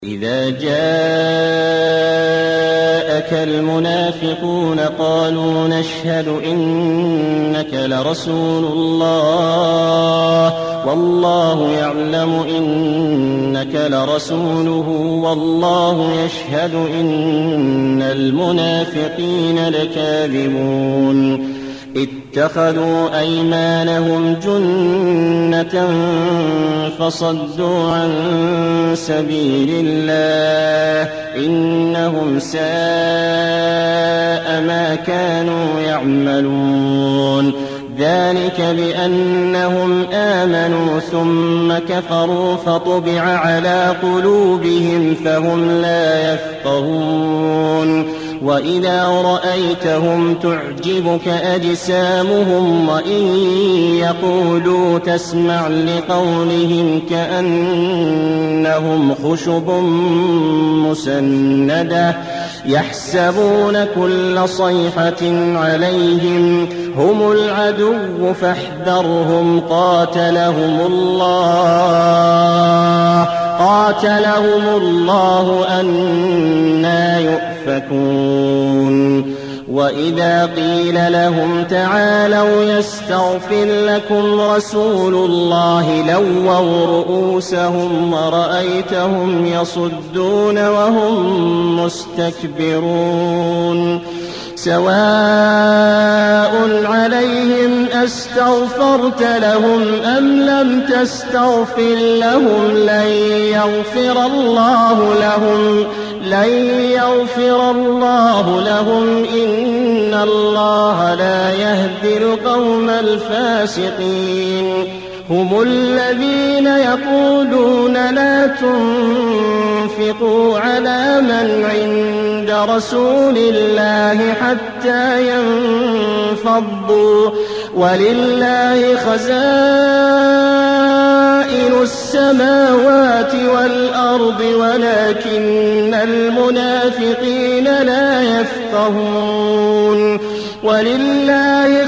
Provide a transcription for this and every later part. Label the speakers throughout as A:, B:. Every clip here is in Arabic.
A: إذا جاءك المنافقون قالوا نشهد إنك لرسول الله والله يعلم إنك لرسوله والله يشهد إن المنافقين لكاذبون اتخذوا أيمانهم جنة فصدوا عن سبيل الله إنهم ساء ما كانوا يعملون ذلك بأنهم آمنوا ثم كفروا فطبع على قلوبهم فهم لا يفقهون وإذا رأيتهم تعجبك أجسامهم وإن يقولوا تسمع لقولهم كأنهم خشب مسندة يحسبون كل صيحة عليهم هم العدو فاحذرهم قاتلهم الله أنى يؤفكون وإذا قيل لهم تعالوا يستغفر لكم رسول الله لووا رؤوسهم ورأيتهم يصدون وهم مستكبرون سواء عليهم أستغفرت لهم أم لم تستغفر لهم لن يغفر الله لهم إن الله لا يهدي القوم الفاسقين هم الذين يقولون لا تنفقوا على من عند رسول الله حتى ينفضوا ولله خزائن السماوات والأرض ولكن المنافقين لا يفقهون ولله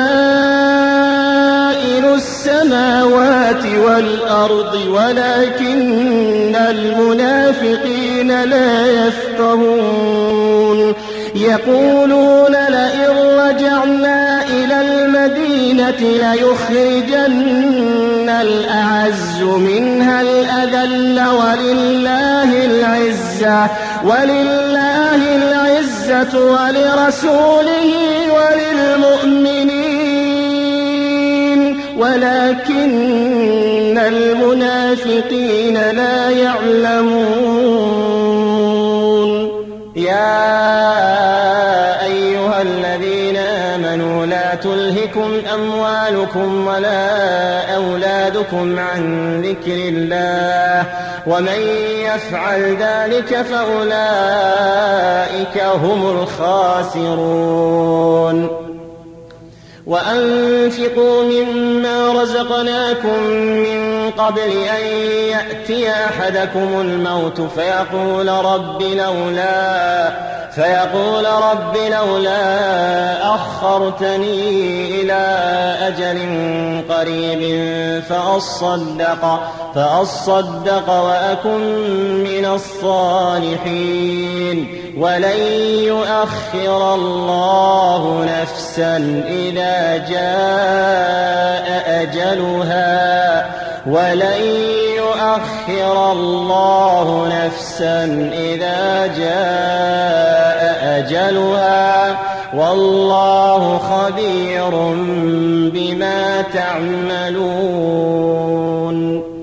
A: خزائن السماوات والأرض ولكن المنافقين لا يفقهون يقولون لئن رجعنا إلى المدينة ليخرجن الأعز منها الأذل ولله العزة ولرسوله وللمؤمنين ولكن المنافقين لا يعلمون يا أيها الذين آمنوا لا تلهكم أموالكم ولا أولادكم عن ذكر الله ومن يفعل ذلك فأولئك هم الخاسرون وأنفقوا مما رزقناكم من قبل أن يأتي أحدكم الموت فيقول رب لولا أخرتني إلى أجل قريب فأصدق وأكن من الصالحين ولن يؤخر الله نفسا إذا جاء أجلها والله خبير بما تعملون